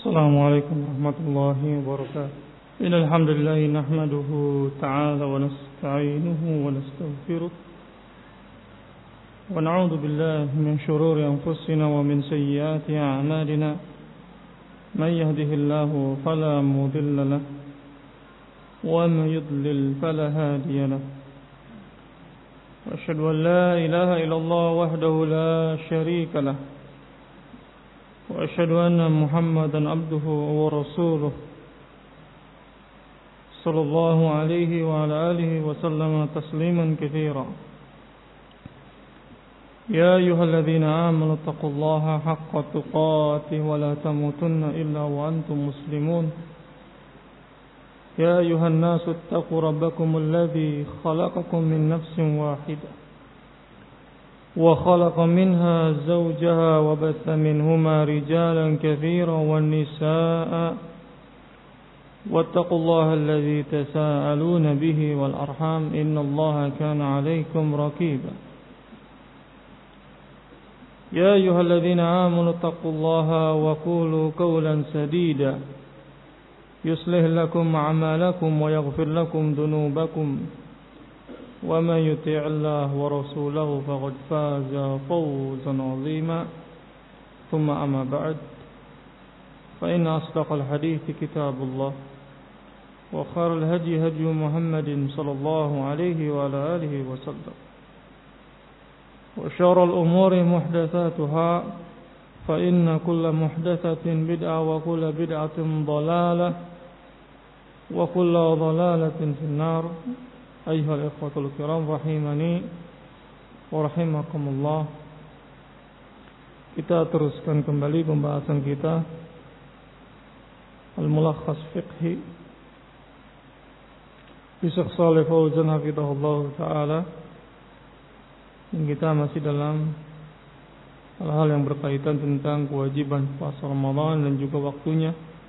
السلام عليكم ورحمة الله وبركاته. إن الحمد لله نحمده تعالى ونستعينه ونستغفره ونعوذ بالله من شرور أنفسنا ومن سيئات أعمالنا. من يهده الله فلا مضل له ومن يضلل فلا هادي له. وأشهد أن لا إله إلا الله وحده لا شريك له وأشهد أن محمدا عبده ورسوله صلى الله عليه وعلى آله وسلم تسليما كثيرا. يا أيها الذين آمنوا اتقوا الله حق تقاته ولا تموتن إلا وأنتم مسلمون. يا أيها الناس اتقوا ربكم الذي خلقكم من نفس واحدة وخلق منها زوجها وبث منهما رجالا كثيرا والنساء واتقوا الله الذي تساءلون به والأرحام إن الله كان عليكم رقيبا. يا أيها الذين آمنوا اتقوا الله وقولوا قولا سديدا يصلح لكم أعمالكم ويغفر لكم ذنوبكم ومن يطع الله ورسوله فقد فاز فوزا عظيما. ثم أما بعد فإن أصدق الحديث كتاب الله وخير الهدي هدي محمد صلى الله عليه وعلى آله وسلم وشر الأمور محدثاتها فإن كل محدثة بدعة وكل بدعة ضلالة وكل ضلالة في النار. أيها الإخوة الكرام rahimani wa rahimakumullah. Kita teruskan kembali pembahasan kita Al-Mulakhas Fiqhi bi Syekh Shalih Fauzan hafizahullah taala. Dan kita masih dalam hal-hal yang berkaitan tentang kewajiban puasa Ramadan dan juga waktunya.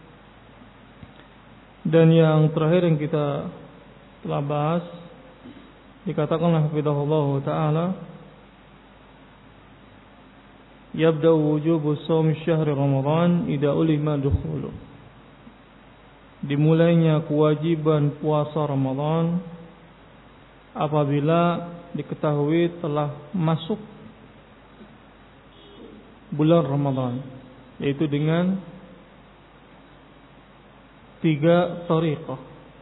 Dan yang terakhir yang kita telah bahas, dikatakan hafizahullah taala, yabda'u wujubu shaum syahri Ramadan idza ulima dukhulu. Dimulainya kewajiban puasa Ramadan apabila diketahui telah masuk bulan Ramadan, yaitu dengan 3 thariqah.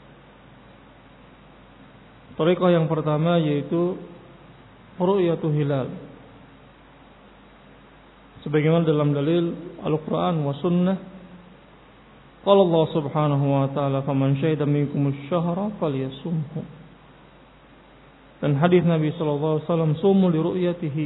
Thariqah yang pertama yaitu ru'yatul hilal, sebagaimana dalam dalil Al-Quran wa Sunnah. Qala Allah subhanahu wa ta'ala faman syahida minkumus syahra falyasumhu. Dan hadis Nabi sallallahu alaihi wasallam sumu li ru'yatihi.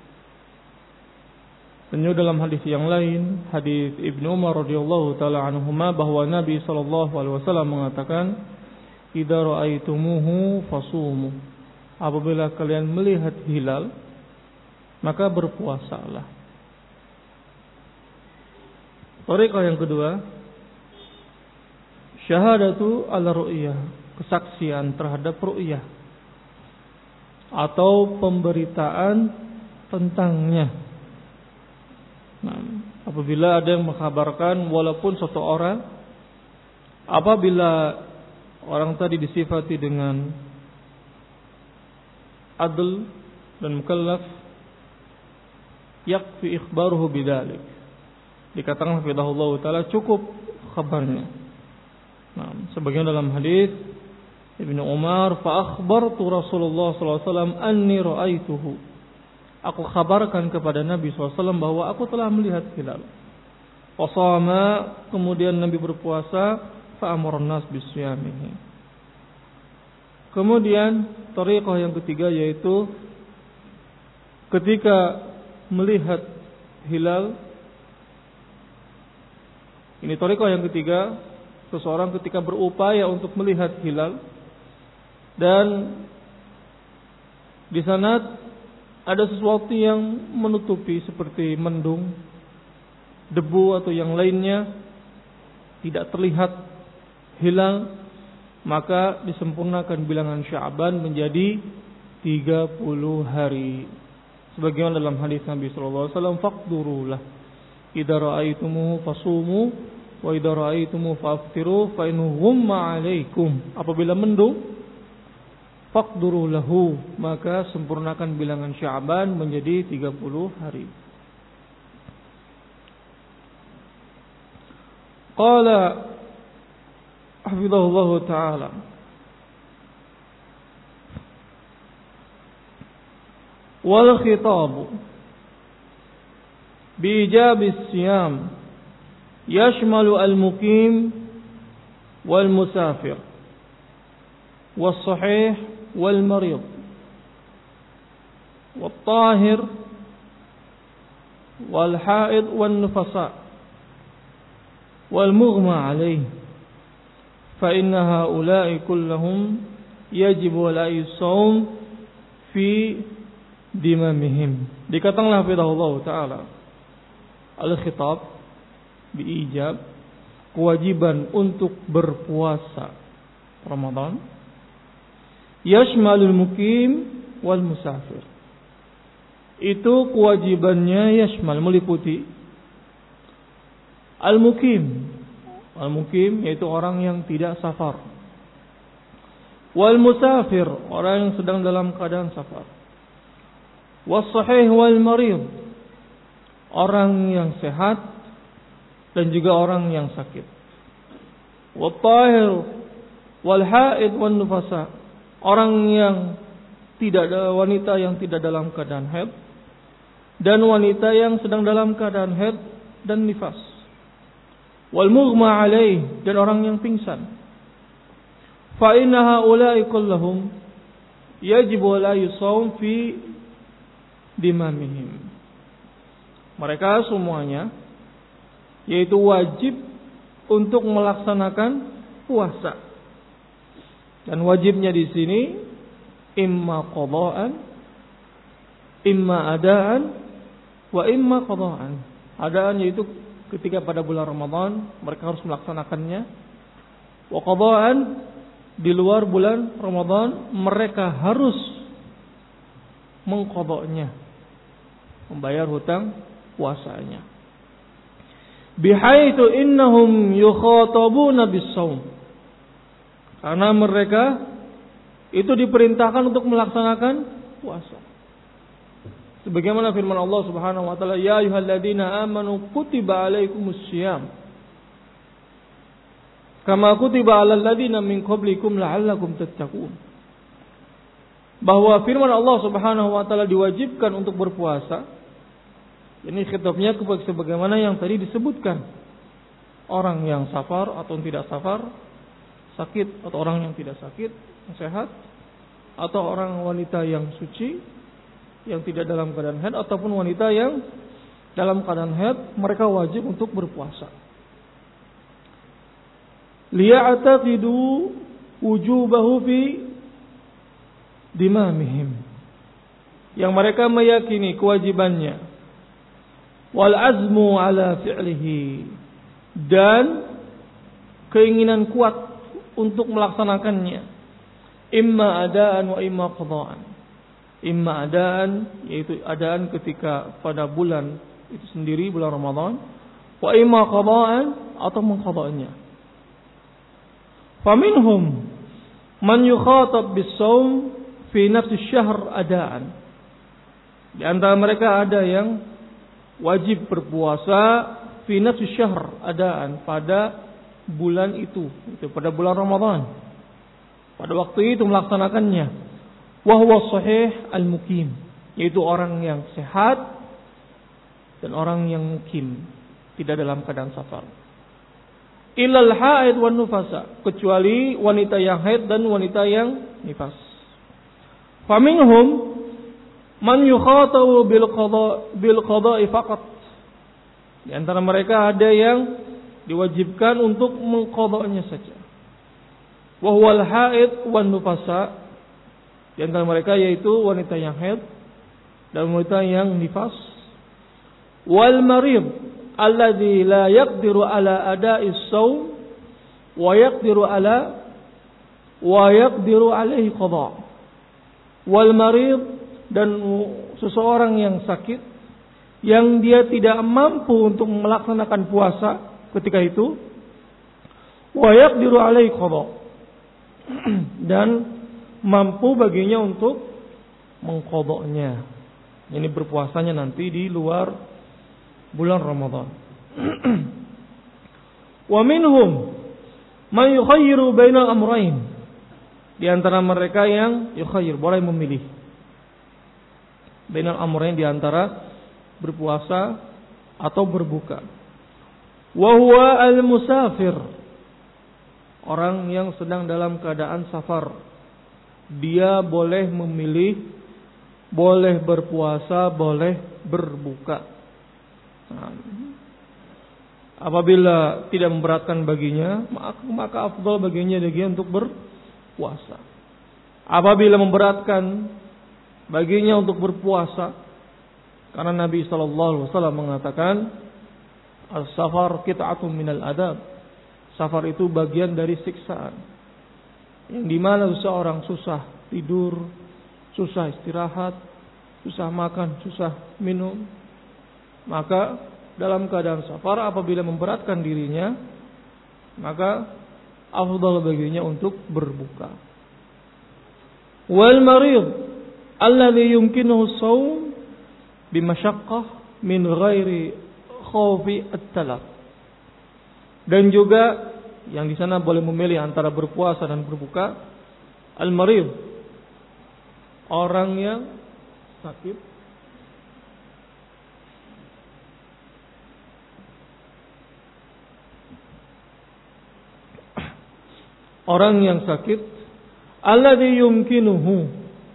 Dan dalam hadis yang lain, hadis Ibnu Umar radhiyallahu taala anhuma, bahwa Nabi sallallahu alaihi wasallam mengatakan, idza ra'aitumuhu fasumu. Apabila kalian melihat hilal, maka berpuasalah. Thariqah yang kedua, syahadatu ala ru'yah, kesaksian terhadap ru'yah atau pemberitaan tentangnya. Nah, apabila ada yang mengkhabarkan, walaupun suatu orang, apabila orang tadi disifati dengan adl dan mukallaf, yakfi ikhbaruhu bidzalik. Dikatakan hafizahullah taala cukup khabarnya. Nah, sebagaimana dalam hadis Ibnu Umar, fa akhbartu Rasulullah sallallahu alaihi wasallam anni ra'aituhu. Aku kabarkan kepada Nabi SAW bahwa aku telah melihat hilal. Wasama, kemudian Nabi berpuasa, fa'amara an-nas bisyamihi. Kemudian thariqah yang ketiga yaitu ketika melihat hilal. Ini thariqah yang ketiga, seseorang ketika berupaya untuk melihat hilal dan di sana ada sesuatu yang menutupi seperti mendung, debu atau yang lainnya, tidak terlihat hilal, maka disempurnakan bilangan Sya'ban menjadi 30 hari. Sebagaimana dalam hadis Nabi sallallahu alaihi wasallam, faqdurulah idza ra'aitumuhu fasumu Wa idza ra'aitumu faftiru fa in ghumma 'alaikum. Apabila mendung, faqduru lahu, maka sempurnakan bilangan Sya'ban menjadi 30 hari. Qala hafizahullah ta'ala, wal khitabu bi ijabis siyam yashmalu al-muqim wal musafir was sahih wal marid wat tahir wal haid wan nufasa wal mughma alayh fa inna haula'i kullahum yajibu alaihim shaum fi dimamihim. Dikatakanlah hafizahullah ta'ala, al-khitab biijab, kewajiban untuk berpuasa Ramadan, yashmalul mukim wal musafir. Itu kewajibannya yashmal, meliputi al-mukim. Al-mukim yaitu orang yang tidak safar. Wal musafir, orang yang sedang dalam keadaan safar. Was sahih wal marid, orang yang sehat dan juga orang yang sakit. Wat tahir wal haid wan nufasa, orang yang tidak ada, wanita yang tidak dalam keadaan haid dan wanita yang sedang dalam keadaan haid dan nifas. Wal mughma alaih, dan orang yang pingsan. Fa inna haula'i kullahum yajibu alaihim shaum fi dimamihim. Mereka semuanya yaitu wajib untuk melaksanakan puasa. Dan wajibnya di sini imma qada'an, imma adaan, wa imma qada'an. Adaan yaitu ketika pada bulan Ramadan mereka harus melaksanakannya. Wa qada'an, di luar bulan Ramadan mereka harus mengqada'nya, membayar hutang puasanya. Bihaitsu innahum yukhatabuna bis-shaum, karena mereka itu diperintahkan untuk melaksanakan puasa. Sebagaimana firman Allah Subhanahu wa taala, ya ayyuhalladzina amanu kutiba alaikumussyiyam kama kutiba alal ladzina min qablikum la'allakum tattaqun. Bahwa firman Allah Subhanahu wa taala diwajibkan untuk berpuasa. Ini khitabnya sebagaimana yang tadi disebutkan. Orang yang safar atau tidak safar, sakit atau orang yang tidak sakit, sehat, atau orang wanita yang suci yang tidak dalam keadaan haid ataupun wanita yang dalam keadaan haid, mereka wajib untuk berpuasa. Liya'taqidu wujubahu fi dimamihim, yang mereka meyakini kewajibannya, wal azmu ala fi'lihi, dan keinginan kuat untuk melaksanakannya, imma adaan wa imma qada'an. Imma adaan, yaitu adaan ketika pada bulan itu sendiri, bulan Ramadan, wa imma qada'an, atau mengqada'nya. Faminhum man yukhatab bis-shaum fi nafsi syahr adaan. Di antara mereka ada yang wajib berpuasa fi nafsi syahr adaan, pada bulan itu pada bulan Ramadan. Pada waktu itu melaksanakannya. Wa huwa sahih al-mukim, yaitu orang yang sehat dan orang yang mukim, tidak dalam keadaan safar. Illal haid wan nufasa, kecuali wanita yang haid dan wanita yang nifas. Faminhum man yukhatabu bil qada'i faqat. Di antara mereka ada yang diwajibkan untuk mengqada'nya saja. Wa huwal haid wan nufasa, di antara mereka yaitu wanita yang haid dan wanita yang nifas. Wal marid alladzi la yaqdiru ala ada'is shaum wa yaqdiru alaihi qada'. Wal marid, dan seseorang yang sakit yang dia tidak mampu untuk melaksanakan puasa ketika itu, wa yaqdiru alaihi qada, dan mampu baginya untuk mengqadanya. Ini berpuasanya nanti di luar bulan Ramadan. Wa minhum man yukhayyiru bainal amrayn. Di antara mereka yang yukhayyir, boleh memilih bainal amrayn, di antara berpuasa atau berbuka. Wa huwa al-musafir, orang yang sedang dalam keadaan safar. Dia boleh memilih, boleh berpuasa, boleh berbuka. Apabila tidak memberatkan baginya, maka afdal baginya dia untuk berpuasa. Apabila memberatkan baginya untuk berpuasa, karena Nabi SAW mengatakan, as-safar qit'atun minal adab. Safar itu bagian dari siksaan, yang dimana seseorang susah tidur, susah istirahat, susah makan, susah minum. Maka dalam keadaan safar, apabila memberatkan dirinya, maka afdal baginya untuk berbuka. Wal marid alladhi yumkinuhu as-shaum bimasyaqqah min ghairi khawfi at-talaf. Dan juga yang di sana boleh memilih antara berpuasa dan berbuka. Al-marid, orang yang sakit, orang yang sakit, alladzi yumkinuhu,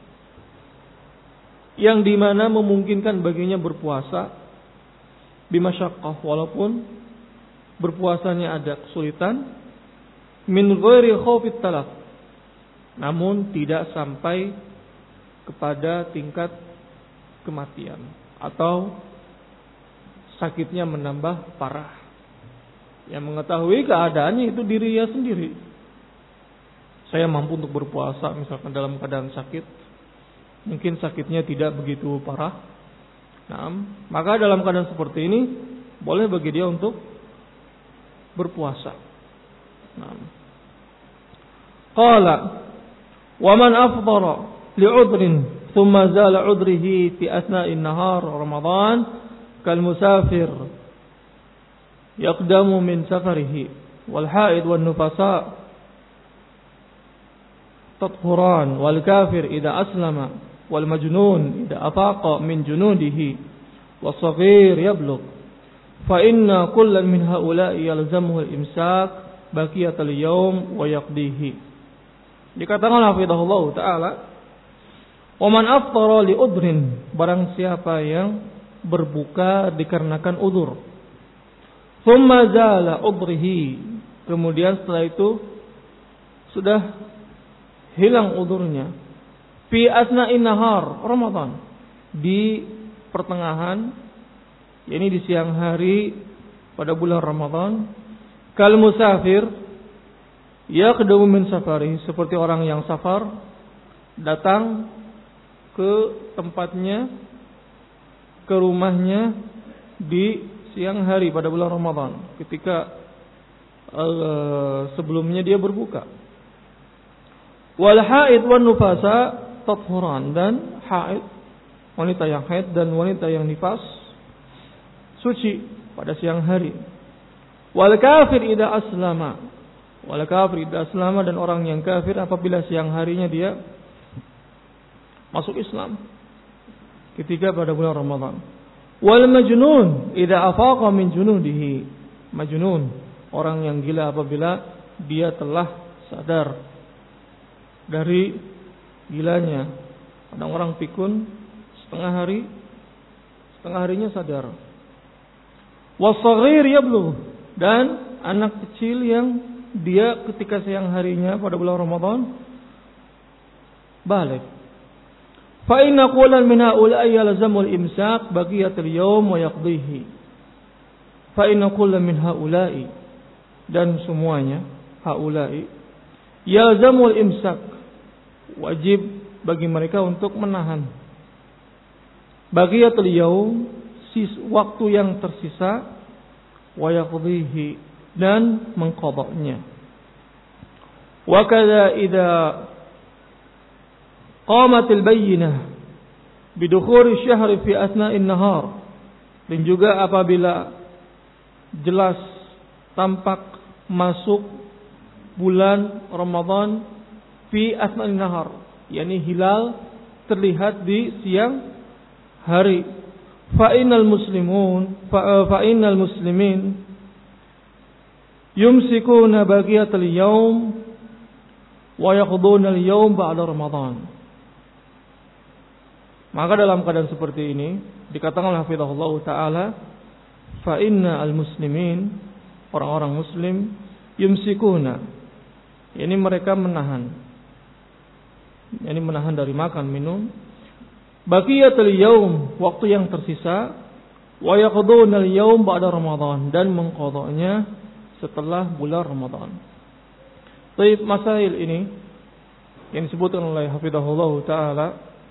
yang dimana memungkinkan baginya berpuasa, bimasyaqqah, walaupun berpuasanya ada kesulitan, min ghairi khaufit talaf, namun tidak sampai kepada tingkat kematian atau sakitnya menambah parah. Yang mengetahui keadaannya itu dirinya sendiri. Saya mampu untuk berpuasa misalkan dalam keadaan sakit, mungkin sakitnya tidak begitu parah. Nah, maka dalam keadaan seperti ini boleh bagi dia untuk berpuasa. Nah, qala wa man afdara li'udrin thumma zala 'udrihi fi asna'in nahar Ramadan kal musafir yaqdamu min safarihi wal haid wan nufasa tathuran wal kafir idza aslama wal majnun idza afaqa min junudihi was saghir yablugh fa inna kullan min haula'i yalzamuhu al imsak baqiyatal yawm wa yaqdihi. Dikatakan hafizahullah taala, wa man aftara li udrin, barang siapa yang berbuka dikarenakan udzur, thumma zala udrihi, kemudian setelah itu sudah hilang udzurnya, fi asna'in nahar Ramadan, di pertengahan, yakni di siang hari pada bulan Ramadan, kal musafir yaqdamu min safari, seperti orang yang safar datang ke tempatnya, ke rumahnya di siang hari pada bulan Ramadan, ketika sebelumnya dia berbuka. Wal haid wan nufasa tathuran, dan haid, wanita yang haid dan wanita yang nifas, suci pada siang hari. Wal kafir idza aslama, wal kafir idza aslama, dan orang yang kafir apabila siang harinya dia masuk Islam ketika pada bulan Ramadan. Wal majnun idza afaqa min junudihi, majnun, orang yang gila apabila dia telah sadar dari gilanya. Ada orang pikun setengah harinya sadar. Was-saghir yablugh, dan anak kecil yang dia ketika siang harinya pada bulan Ramadan balik. Fa inna qawlan min haula'i yalzamul imsak baqiyatul yawm wa yaqdihi. Fa inna qawlan min haula'i, dan semuanya haula'i, yalzamul imsak, wajib bagi mereka untuk menahan, baqiyatul yaum, waktu yang tersisa, wa yaqdihi, dan mengqadanya. Wa kadza idza qamatil bayyinah bidukhuri syahri fi asna'in nahar. Dan juga apabila jelas tampak masuk bulan Ramadan fi asna'in nahar, yakni hilal terlihat di siang hari. Fa innal muslimin yumsikuna baqiyatal yaum wa yaqduna al-yaum ba'da Ramadan. Maka dalam keadaan seperti ini dikatakan oleh hafizahullah taala, fa innal muslimin, orang-orang muslim, yumsikuna, yakni mereka menahan dari makan minum, baqiyatul yaum, waktu yang tersisa, wa yaqduna al-yaum ba'da Ramadan, dan mengqadanya setelah bulan Ramadan. Baik, masail ini yang disebutkan oleh hafizahullah taala,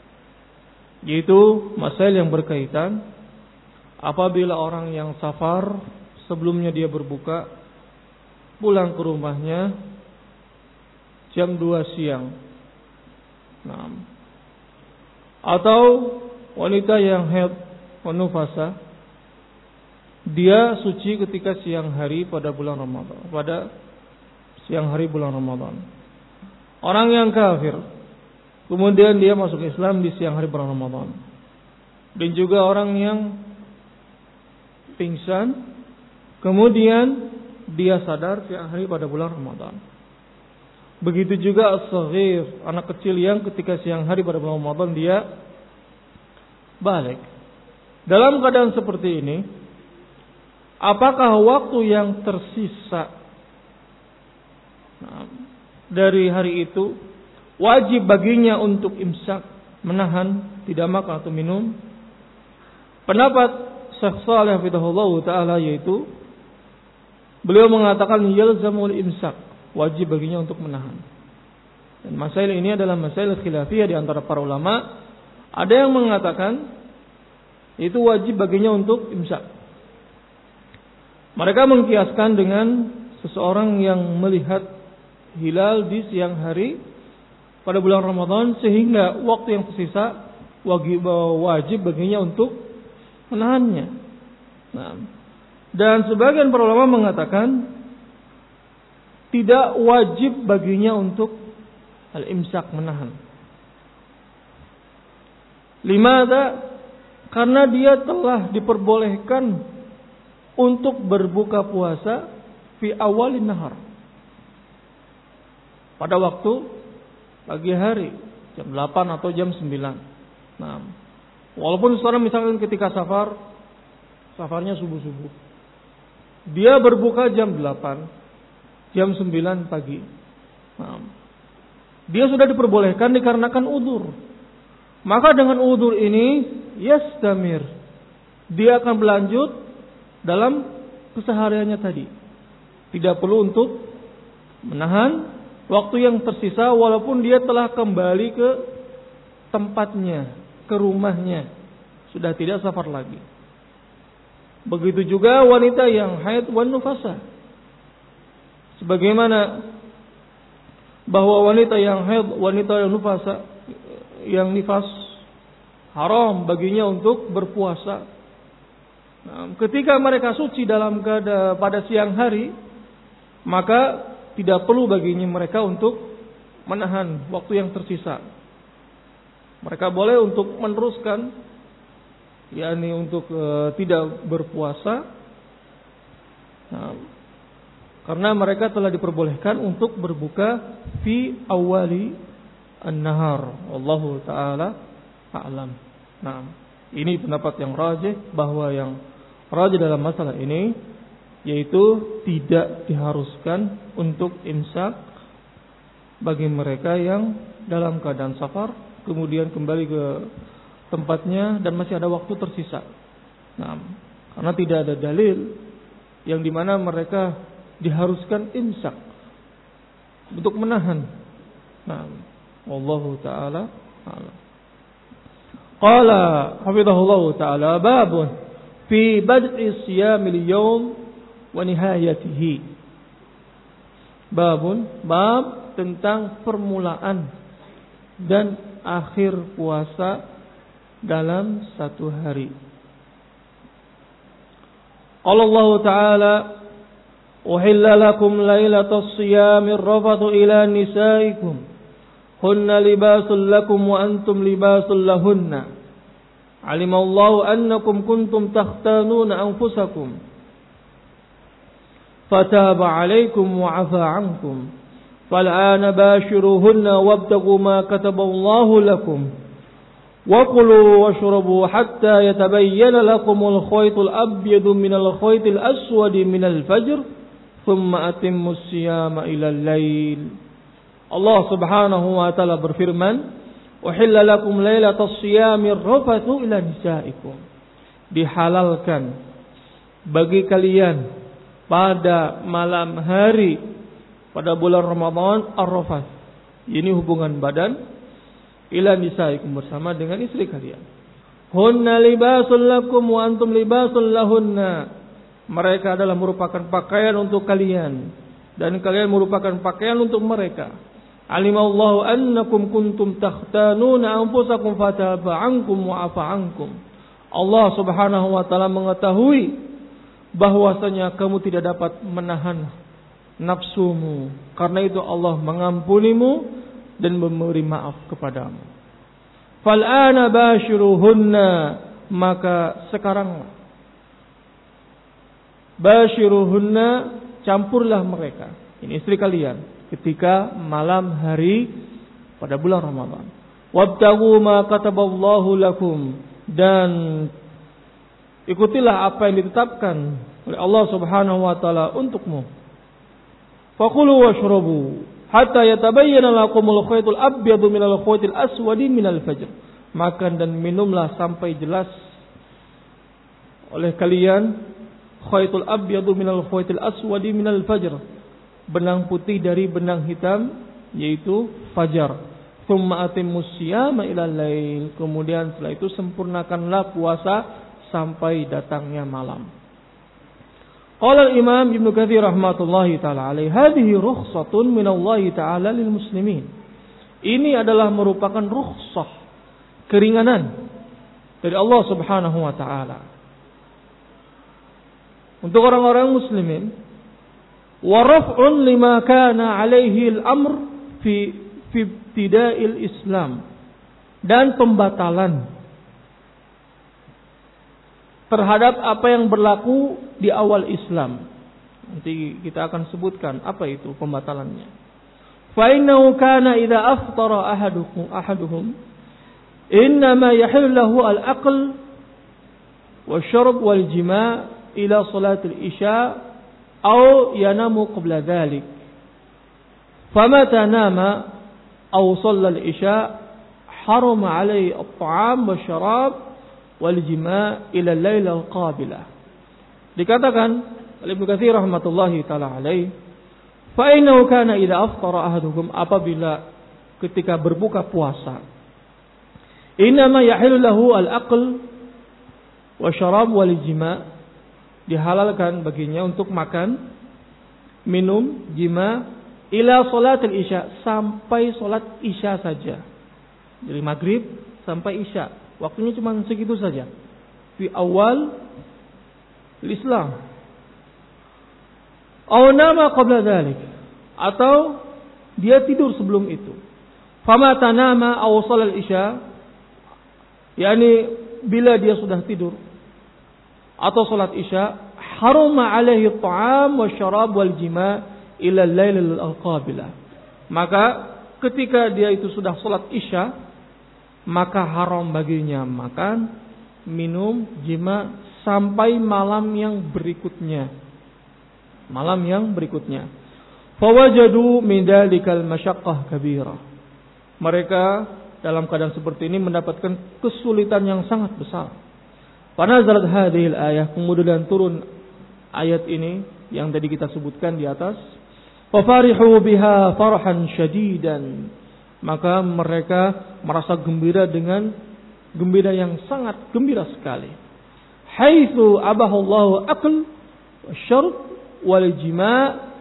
yaitu masail yang berkaitan apabila orang yang safar sebelumnya dia berbuka, pulang ke rumahnya jam 2 siang. Nah, atau wanita yang haid wanufasa, dia suci ketika siang hari pada bulan Ramadan, pada siang hari bulan Ramadan. Orang yang kafir kemudian dia masuk Islam di siang hari bulan Ramadan. Dan juga orang yang pingsan kemudian dia sadar siang hari pada bulan Ramadan. Begitu juga as-saghir, anak kecil yang ketika siang hari pada bulan Ramadan dia balik. Dalam keadaan seperti ini, apakah waktu yang tersisa dari hari itu wajib baginya untuk imsak, menahan, tidak makan atau minum? Pendapat Syekh Shalih hafizahullah taala yaitu beliau mengatakan yalzamul imsak, wajib baginya untuk menahan. Dan masail ini adalah masail khilafiyah di antara para ulama. Ada yang mengatakan itu wajib baginya untuk imsak. Mereka mengkiaskan dengan seseorang yang melihat hilal di siang hari pada bulan Ramadan, sehingga waktu yang tersisa wajib baginya untuk menahannya. Nah, dan sebagian para ulama mengatakan tidak wajib baginya untuk al-imsak, menahan. Limada? Karena dia telah diperbolehkan untuk berbuka puasa fi awalin nahar, pada waktu pagi hari jam 8 atau jam 9. Nah, walaupun seorang misalkan ketika safarnya subuh-subuh, dia berbuka jam 8, jam 9 pagi. Nah, dia sudah diperbolehkan dikarenakan udzur. Maka dengan udzur ini yastamir, dia akan berlanjut dalam kesehariannya tadi. Tidak perlu untuk menahan waktu yang tersisa walaupun dia telah kembali ke tempatnya, ke rumahnya, sudah tidak safar lagi. Begitu juga wanita yang haid wan nufasa. Sebagaimana bahwa wanita yang haid, wanita yang nufasa, yang nifas, haram baginya untuk berpuasa. Nah, ketika mereka suci dalam keadaan pada siang hari, maka tidak perlu baginya mereka untuk menahan waktu yang tersisa. Mereka boleh untuk meneruskan, yakni untuk tidak berpuasa. Nah, karena mereka telah diperbolehkan untuk berbuka fi awali an-nahar. Wallahu ta'ala a'lam. Nah, ini pendapat yang rajih, bahwa yang rajih dalam masalah ini yaitu tidak diharuskan untuk imsak bagi mereka yang dalam keadaan safar kemudian kembali ke tempatnya dan masih ada waktu tersisa. Nah, karena tidak ada dalil yang dimana mereka diharuskan imsak untuk menahan. Nah, wallahu ta'ala a'lam. Qala hafizahullah ta'ala babun fi bad'i siyamil yawm wa nihayatihi. Bab tentang permulaan dan akhir puasa dalam satu hari. Allah Ta'ala, uhilla lakum lailatas siyamir rafathu ila nisaikum hunna libasul lakum wa antum libasul lahunna alimallahu annakum kuntum takhtanuna anfusakum fataba alaikum wa afa ankum fal'ana bashiruhunna wabtaghu ma kataballahu lakum وَكُلُوا وَاشْرَبُوا حَتَّى يَتَبَيَّنَ لَكُمُ الْخَيْطُ الْأَبْيَضُ مِنَ الْخَيْطِ الْأَسْوَدِ مِنَ الْفَجْرِ ثُمَّ أَتِمُّوا الصِّيَامَ إِلَى اللَّيْلِ. Allah Subhanahu wa taala berfirman, "Uhilla lakum lailatas siyamir rafathu ila nisaikum." Dihalalkan bagi kalian pada malam hari pada bulan Ramadan ar-rafath. Ini hubungan badan ila nisaikum bersama dengan istri kalian. Hunna libasul lakum wa antum libasul lahunna. Mereka adalah merupakan pakaian untuk kalian dan kalian merupakan pakaian untuk mereka. Alimallahu annakum kuntum takhtanuna anfusakum fataba ankum wa afa ankum. Allah Subhanahu wa taala mengetahui bahwasanya kamu tidak dapat menahan nafsumu. Karena itu Allah mengampunimu dan memberi maaf kepadamu. Fal'ana bashiruhunna, maka sekarang bashiruhunna, campurlah mereka, ini istri kalian, ketika malam hari pada bulan Ramadan. Wabtaghu ma kataballahu lakum, dan ikutilah apa yang ditetapkan oleh Allah Subhanahu wa taala untukmu. Fakulu washrabu hatta yatabayyana lakumul khaytul abyadu minal khaytil aswadi minal fajr. Makan dan minumlah sampai jelas oleh kalian khaytul abyadu minal khaytil aswadi minal fajr, benang putih dari benang hitam yaitu fajar. Tsumma atimmus siyama ilal lail, kemudian setelah itu sempurnakanlah puasa sampai datangnya malam. Qala al-Imam Ibnu Katsir rahmatullahi taala alaihi, hadhihi rukhsatun minallahi taala lil muslimin. Ini adalah merupakan rukhsah, keringanan dari Allah Subhanahu wa taala untuk orang-orang muslimin, wa raf'un lima kana alaihi al-amr fi ibtida'il Islam, dan pembatalan terhadap apa yang berlaku di awal Islam. Nanti kita akan sebutkan apa itu pembatalannya. Fa innahu kana idza aftara ahaduhum innama yahillu lahu al-aql wasyarb wal jima' ila salat al-isya aw yanamu qabla dhalik. Famata nama aw shalla al-isya harama alayhi at-ta'am wasyarab wal jima' ila al-lail al-qabilah. Dikatakan oleh Ibnu Katsir rahmatullahi taala alaihi, fa innahu kana idza aftara ahadukum, apabila ketika berbuka puasa, innama yahillu lahu al-aql wa syarab wal jima', dihalalkan baginya untuk makan, minum, jima' ila salat al-isya, sampai salat isya saja. Dari maghrib sampai isya, waktunya cuma segitu saja. Di awal Islam. Aw nama qabla dzalik, atau dia tidur sebelum itu. Fama tanama aw shalal isya, yakni bila dia sudah tidur atau salat isya, harama alaihi at-ta'am wasyarab wal jima' ila al-lail al-qabilah. Maka ketika dia itu sudah salat isya, maka haram baginya makan, minum, jima sampai malam yang berikutnya. Malam yang berikutnya. Fawajadu min dalikal masyaqqah kabira. Mereka dalam keadaan seperti ini mendapatkan kesulitan yang sangat besar. Fanazalat hadhil ayah, kemudian turun ayat ini yang tadi kita sebutkan di atas. Fa farihu biha farhan syadidan. Maka mereka merasa gembira dengan gembira yang sangat gembira sekali. Haitsu abahullahu aql wasyarb wal jima'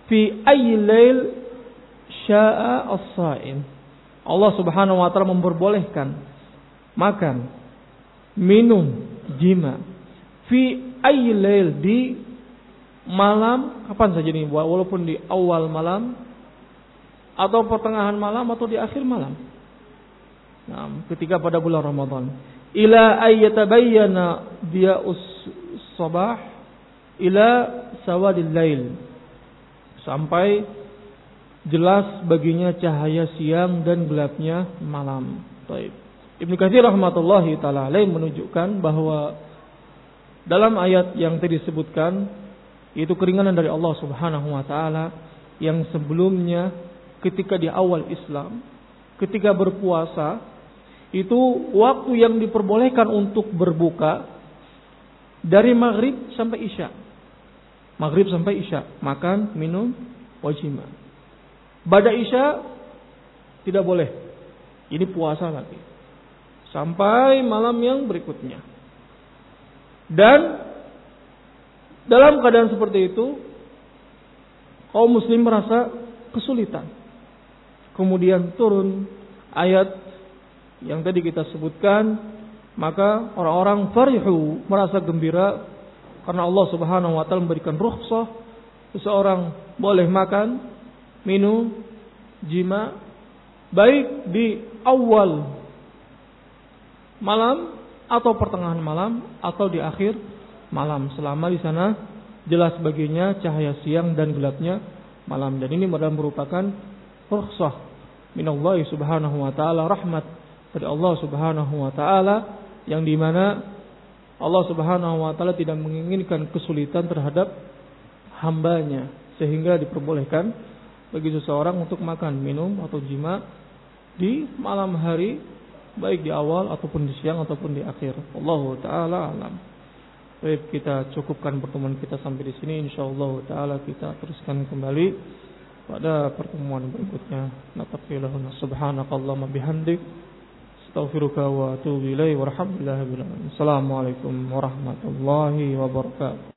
fi ayyi lail syaa as-shaim. Allah Subhanahu wa taala memperbolehkan makan, minum, jima fi ayyi lail, di malam kapan saja nih, walaupun di awal malam atau pertengahan malam atau di akhir malam. Nah, ketika pada bulan Ramadan, ila ayyatabayyana diya'us sabah ila sawadil lail, sampai jelas baginya cahaya siang dan gelapnya malam. Baik. Ibnu Katsir rahmatullahi taala alaih menunjukkan bahwa dalam ayat yang tadi disebutkan itu keringanan dari Allah Subhanahu wa taala yang sebelumnya ketika di awal Islam, ketika berpuasa itu waktu yang diperbolehkan untuk berbuka dari maghrib sampai isya. Maghrib sampai isya, makan, minum, wajima. Ba'da isya tidak boleh. Ini puasa lagi. Sampai malam yang berikutnya. Dan dalam keadaan seperti itu, kaum muslim merasa kesulitan. Kemudian turun ayat yang tadi kita sebutkan, maka orang-orang farihu, merasa gembira karena Allah Subhanahu wa taala memberikan rukhsah, seseorang boleh makan, minum, jima baik di awal malam atau pertengahan malam atau di akhir malam, selama di sana jelas baginya cahaya siang dan gelapnya malam. Dan ini merupakan rukhsah minallahi Subhanahu wa taala, rahmat dari Allah Subhanahu wa taala, yang dimana Allah Subhanahu wa taala tidak menginginkan kesulitan terhadap hambanya, sehingga diperbolehkan bagi seseorang untuk makan, minum atau jima di malam hari, baik di awal ataupun di siang ataupun di akhir. Allahu taala alam. Baik, kita cukupkan pertemuan kita sampai di sini. Insyaallah taala kita teruskan kembali pada pertemuan berikutnya. Nataqilahuna subhanakallahumma bihamdik, astaghfiruka wa atubu ilaik, walhamdulillahi rabbil alamin. Assalamualaikum warahmatullahi wabarakatuh.